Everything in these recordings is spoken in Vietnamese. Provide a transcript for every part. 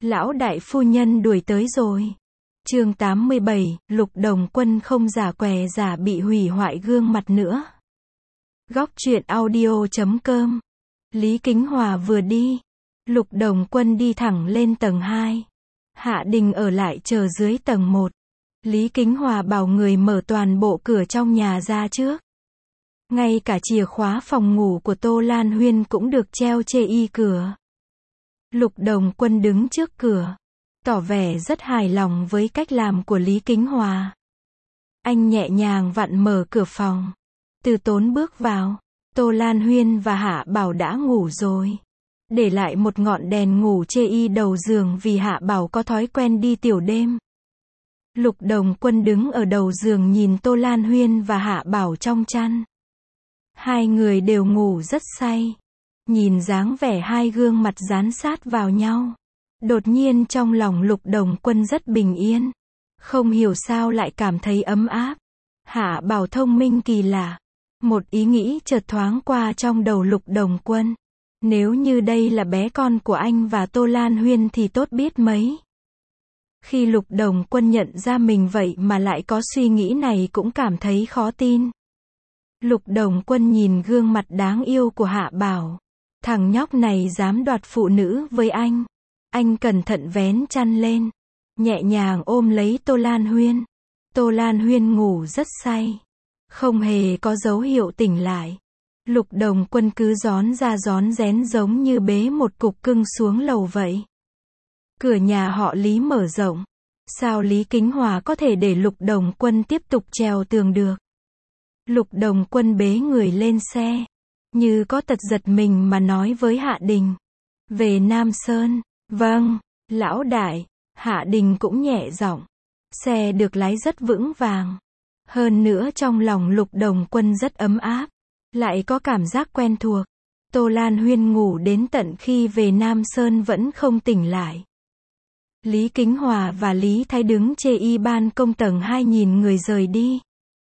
Lão đại phu nhân đuổi tới rồi. Chương 87, Lục Đồng Quân không giả què giả bị hủy hoại gương mặt nữa. Góc truyện audio.com. Lý Kính Hòa vừa đi, Lục Đồng Quân đi thẳng lên tầng 2. Hạ Đình ở lại chờ dưới tầng 1. Lý Kính Hòa bảo người mở toàn bộ cửa trong nhà ra trước. Ngay cả chìa khóa phòng ngủ của Tô Lan Huyên cũng được treo chê y cửa. Lục Đồng Quân đứng trước cửa, tỏ vẻ rất hài lòng với cách làm của Lý Kính Hòa. Anh nhẹ nhàng vặn mở cửa phòng. Từ Tốn bước vào. Tô Lan Huyên và Hạ Bảo đã ngủ rồi. Để lại một ngọn đèn ngủ chê y đầu giường vì Hạ Bảo có thói quen đi tiểu đêm. Lục Đồng Quân đứng ở đầu giường nhìn Tô Lan Huyên và Hạ Bảo trong chăn. Hai người đều ngủ rất say. Nhìn dáng vẻ hai gương mặt dán sát vào nhau. Đột nhiên trong lòng Lục Đồng Quân rất bình yên. Không hiểu sao lại cảm thấy ấm áp. Hạ Bảo thông minh kỳ lạ. Một ý nghĩ chợt thoáng qua trong đầu Lục Đồng Quân. Nếu như đây là bé con của anh và Tô Lan Huyên thì tốt biết mấy. Khi Lục Đồng Quân nhận ra mình vậy mà lại có suy nghĩ này cũng cảm thấy khó tin. Lục Đồng Quân nhìn gương mặt đáng yêu của Hạ Bảo. Thằng nhóc này dám đoạt phụ nữ với anh. Anh cẩn thận vén chăn lên, nhẹ nhàng ôm lấy Tô Lan Huyên. Tô Lan Huyên ngủ rất say, không hề có dấu hiệu tỉnh lại. Lục Đồng Quân cứ rón ra rón rén giống như bế một cục cưng xuống lầu vậy. Cửa nhà họ Lý mở rộng. Sao Lý Kính Hòa có thể để Lục Đồng Quân tiếp tục trèo tường được? Lục Đồng Quân bế người lên xe, như có tật giật mình mà nói với Hạ Đình. Về Nam Sơn. Vâng, lão đại. Hạ Đình cũng nhẹ giọng. Xe được lái rất vững vàng. Hơn nữa trong lòng Lục Đồng Quân rất ấm áp. Lại có cảm giác quen thuộc. Tô Lan Huyên ngủ đến tận khi về Nam Sơn vẫn không tỉnh lại. Lý Kính Hòa và Lý Thái đứng chê y ban công tầng 2 nhìn người rời đi.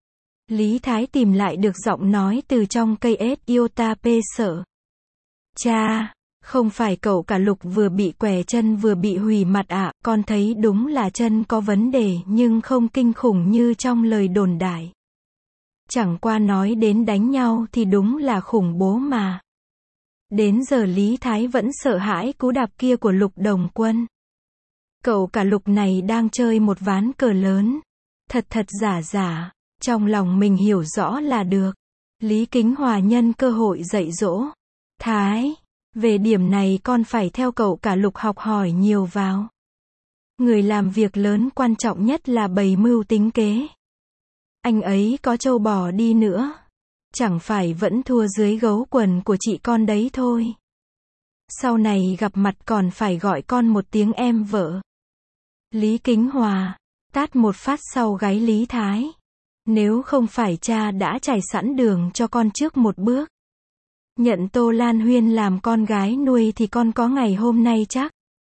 Lý Thái tìm lại được giọng nói từ trong cây ết iota p sợ. Cha, không phải cậu cả Lục vừa bị què chân vừa bị hủy mặt ạ, con thấy đúng là chân có vấn đề nhưng không kinh khủng như trong lời đồn đại. Chẳng qua nói đến đánh nhau thì đúng là khủng bố mà. Đến giờ Lý Thái vẫn sợ hãi cú đạp kia của Lục Đồng Quân. Cậu cả Lục này đang chơi một ván cờ lớn. Thật thật giả giả, trong lòng mình hiểu rõ là được. Lý Kính Hòa nhân cơ hội dạy dỗ. Thái, về điểm này con phải theo cậu cả Lục học hỏi nhiều vào. Người làm việc lớn quan trọng nhất là bày mưu tính kế. Anh ấy có trâu bò đi nữa, chẳng phải vẫn thua dưới gấu quần của chị con đấy thôi. Sau này gặp mặt còn phải gọi con một tiếng em vợ. Lý Kính Hòa tát một phát sau gáy Lý Thái. Nếu không phải cha đã trải sẵn đường cho con trước một bước, nhận Tô Lan Huyên làm con gái nuôi thì con có ngày hôm nay chắc.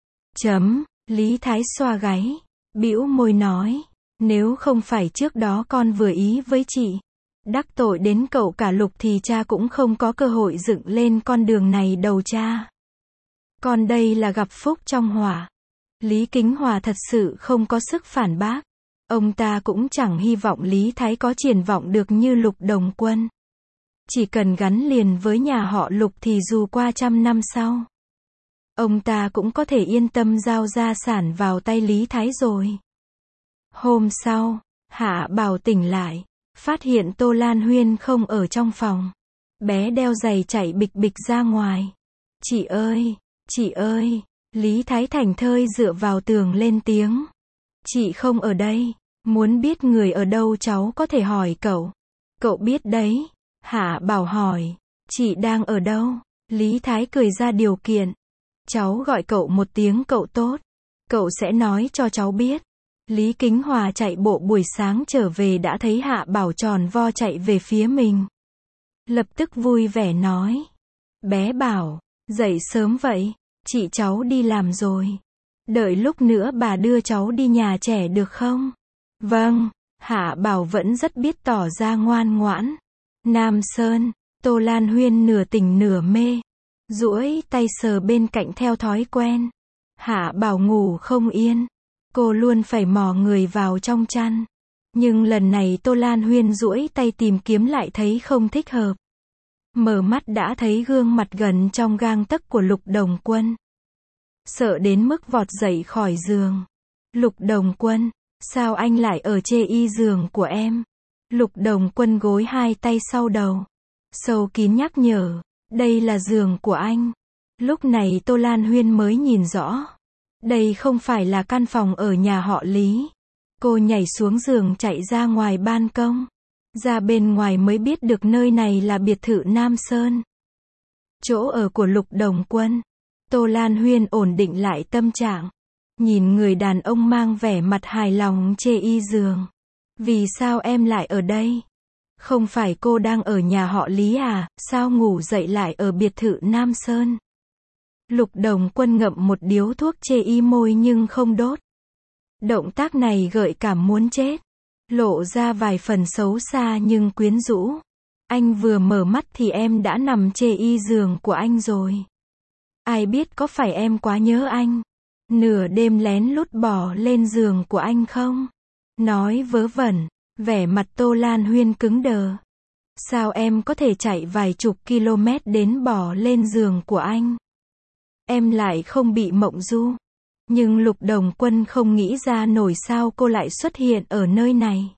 Lý Thái xoa gáy, bĩu môi nói. Nếu không phải trước đó con vừa ý với chị, đắc tội đến cậu cả Lục thì cha cũng không có cơ hội dựng lên con đường này đầu cha. Con đây là gặp phúc trong họa. Lý Kính Hòa thật sự không có sức phản bác. Ông ta cũng chẳng hy vọng Lý Thái có triển vọng được như Lục Đồng Quân. Chỉ cần gắn liền với nhà họ Lục thì dù qua 100 năm sau, ông ta cũng có thể yên tâm giao gia sản vào tay Lý Thái rồi. Hôm sau, Hạ Bảo tỉnh lại, phát hiện Tô Lan Huyên không ở trong phòng. Bé đeo giày chạy bịch bịch ra ngoài. Chị ơi, Lý Thái thảnh thơi dựa vào tường lên tiếng. Chị không ở đây, muốn biết người ở đâu cháu có thể hỏi cậu. Cậu biết đấy. Hạ Bảo hỏi, chị đang ở đâu? Lý Thái cười ra điều kiện. Cháu gọi cậu một tiếng cậu tốt. Cậu sẽ nói cho cháu biết. Lý Kính Hòa chạy bộ buổi sáng trở về đã thấy Hạ Bảo tròn vo chạy về phía mình. Lập tức vui vẻ nói. Bé Bảo, dậy sớm vậy, chị cháu đi làm rồi. Đợi lúc nữa bà đưa cháu đi nhà trẻ được không? Vâng, Hạ Bảo vẫn rất biết tỏ ra ngoan ngoãn. Nam Sơn, Tô Lan Huyên nửa tỉnh nửa mê, duỗi tay sờ bên cạnh theo thói quen. Hạ Bảo ngủ không yên. Cô luôn phải mò người vào trong chăn. Nhưng lần này Tô Lan Huyên duỗi tay tìm kiếm lại thấy không thích hợp. Mở mắt đã thấy gương mặt gần trong gang tấc của Lục Đồng Quân. Sợ đến mức vọt dậy khỏi giường. Lục Đồng Quân, sao anh lại ở chê y giường của em? Lục Đồng Quân gối hai tay sau đầu. Sâu kín nhắc nhở, đây là giường của anh. Lúc này Tô Lan Huyên mới nhìn rõ. Đây không phải là căn phòng ở nhà họ Lý. Cô nhảy xuống giường chạy ra ngoài ban công. Ra bên ngoài mới biết được nơi này là biệt thự Nam Sơn. Chỗ ở của Lục Đồng Quân. Tô Lan Huyên ổn định lại tâm trạng. Nhìn người đàn ông mang vẻ mặt hài lòng chê y giường. Vì sao em lại ở đây? Không phải cô đang ở nhà họ Lý à, sao ngủ dậy lại ở biệt thự Nam Sơn? Lục Đồng Quân ngậm một điếu thuốc chê y môi nhưng không đốt. Động tác này gợi cảm muốn chết. Lộ ra vài phần xấu xa nhưng quyến rũ. Anh vừa mở mắt thì em đã nằm chê y giường của anh rồi. Ai biết có phải em quá nhớ anh? Nửa đêm lén lút bỏ lên giường của anh không? Nói vớ vẩn, vẻ mặt Tô Lan Huyên cứng đờ. Sao em có thể chạy vài chục km đến bỏ lên giường của anh? Em lại không bị mộng du. Nhưng Lục Đồng Quân không nghĩ ra nổi sao cô lại xuất hiện ở nơi này.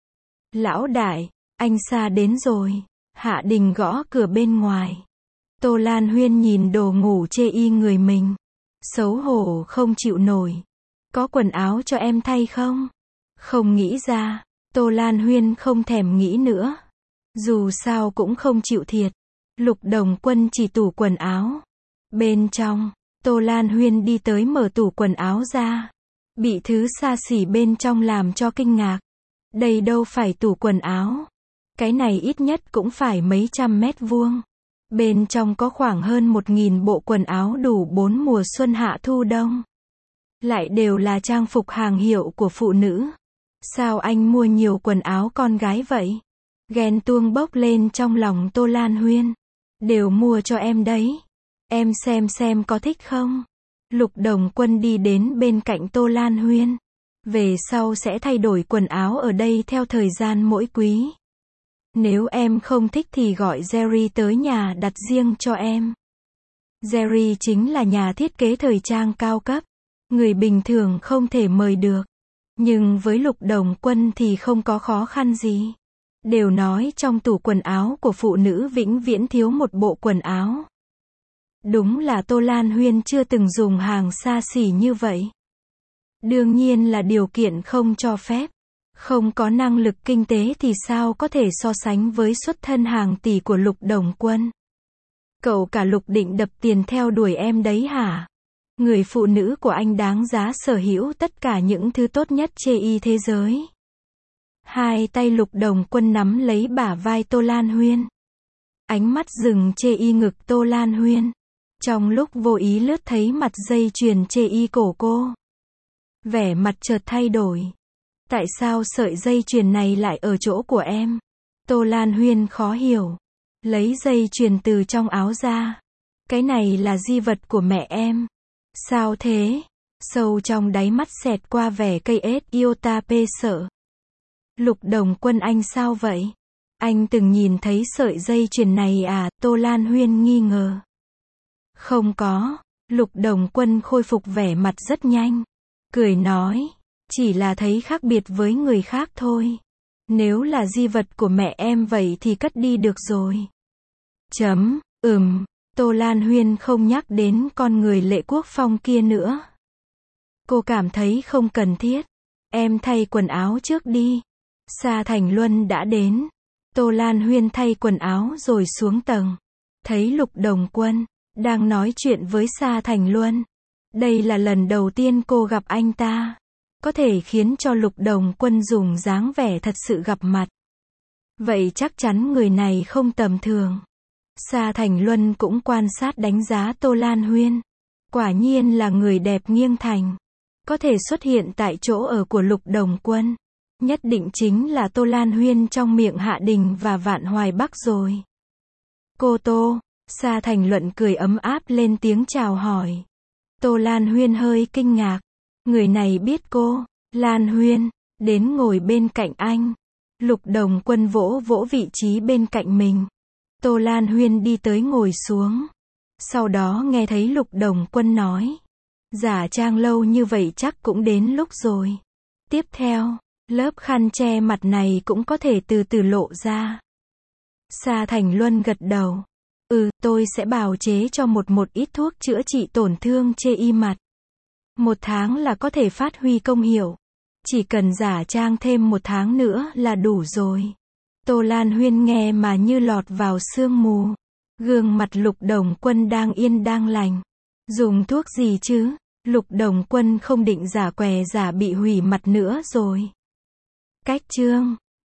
Lão đại, anh xa đến rồi. Hạ Đình gõ cửa bên ngoài. Tô Lan Huyên nhìn đồ ngủ chê y người mình. Xấu hổ không chịu nổi. Có quần áo cho em thay không? Không nghĩ ra. Tô Lan Huyên không thèm nghĩ nữa. Dù sao cũng không chịu thiệt. Lục Đồng Quân chỉ tủ quần áo. Bên trong, Tô Lan Huyên đi tới mở tủ quần áo ra. Bị thứ xa xỉ bên trong làm cho kinh ngạc. Đây đâu phải tủ quần áo. Cái này ít nhất cũng phải mấy trăm mét vuông. Bên trong có khoảng hơn 1.000 bộ quần áo đủ 4 mùa xuân hạ thu đông. Lại đều là trang phục hàng hiệu của phụ nữ. Sao anh mua nhiều quần áo con gái vậy? Ghen tuông bốc lên trong lòng Tô Lan Huyên. Đều mua cho em đấy. Em xem có thích không? Lục Đồng Quân đi đến bên cạnh Tô Lan Huyên. Về sau sẽ thay đổi quần áo ở đây theo thời gian mỗi quý. Nếu em không thích thì gọi Jerry tới nhà đặt riêng cho em. Jerry chính là nhà thiết kế thời trang cao cấp. Người bình thường không thể mời được. Nhưng với Lục Đồng Quân thì không có khó khăn gì. Đều nói trong tủ quần áo của phụ nữ vĩnh viễn thiếu một bộ quần áo. Đúng là Tô Lan Huyên chưa từng dùng hàng xa xỉ như vậy. Đương nhiên là điều kiện không cho phép. Không có năng lực kinh tế thì sao có thể so sánh với xuất thân hàng tỷ của Lục Đồng Quân. Cậu cả Lục định đập tiền theo đuổi em đấy hả? Người phụ nữ của anh đáng giá sở hữu tất cả những thứ tốt nhất chê y thế giới. Hai tay Lục Đồng Quân nắm lấy bả vai Tô Lan Huyên. Ánh mắt dừng chê y ngực Tô Lan Huyên. Trong lúc vô ý lướt thấy mặt dây chuyền chê y cổ cô. Vẻ mặt chợt thay đổi. Tại sao sợi dây chuyền này lại ở chỗ của em? Tô Lan Huyên khó hiểu. Lấy dây chuyền từ trong áo ra. Cái này là di vật của mẹ em. Sao thế? Sâu trong đáy mắt xẹt qua vẻ cây ết iota pê sợ. Lục Đồng Quân anh sao vậy? Anh từng nhìn thấy sợi dây chuyền này à? Tô Lan Huyên nghi ngờ. Không có. Lục Đồng Quân khôi phục vẻ mặt rất nhanh. Cười nói. Chỉ là thấy khác biệt với người khác thôi. Nếu là di vật của mẹ em vậy thì cất đi được rồi. Tô Lan Huyên không nhắc đến con người Lệ Quốc Phong kia nữa. Cô cảm thấy không cần thiết. Em thay quần áo trước đi. Sa Thành Luân đã đến. Tô Lan Huyên thay quần áo rồi xuống tầng. Thấy Lục Đồng Quân đang nói chuyện với Sa Thành Luân. Đây là lần đầu tiên cô gặp anh ta. Có thể khiến cho Lục Đồng Quân dùng dáng vẻ thật sự gặp mặt. Vậy chắc chắn người này không tầm thường. Sa Thành Luân cũng quan sát đánh giá Tô Lan Huyên. Quả nhiên là người đẹp nghiêng thành. Có thể xuất hiện tại chỗ ở của Lục Đồng Quân. Nhất định chính là Tô Lan Huyên trong miệng Hạ Đình và Vạn Hoài Bắc rồi. Cô Tô, Sa Thành Luân cười ấm áp lên tiếng chào hỏi. Tô Lan Huyên hơi kinh ngạc. Người này biết cô. Lan Huyên, đến ngồi bên cạnh anh. Lục Đồng Quân vỗ vỗ vị trí bên cạnh mình. Tô Lan Huyên đi tới ngồi xuống. Sau đó nghe thấy Lục Đồng Quân nói. Giả trang lâu như vậy chắc cũng đến lúc rồi. Tiếp theo, lớp khăn che mặt này cũng có thể từ từ lộ ra. Sa Thành Luân gật đầu. Tôi sẽ bào chế cho một ít thuốc chữa trị tổn thương chê y mặt. 1 tháng là có thể phát huy công hiệu. Chỉ cần giả trang thêm 1 tháng nữa là đủ rồi. Tô Lan Huyên nghe mà như lọt vào sương mù. Gương mặt Lục Đồng Quân đang yên đang lành. Dùng thuốc gì chứ? Lục Đồng Quân không định giả què giả bị hủy mặt nữa rồi. Cách chương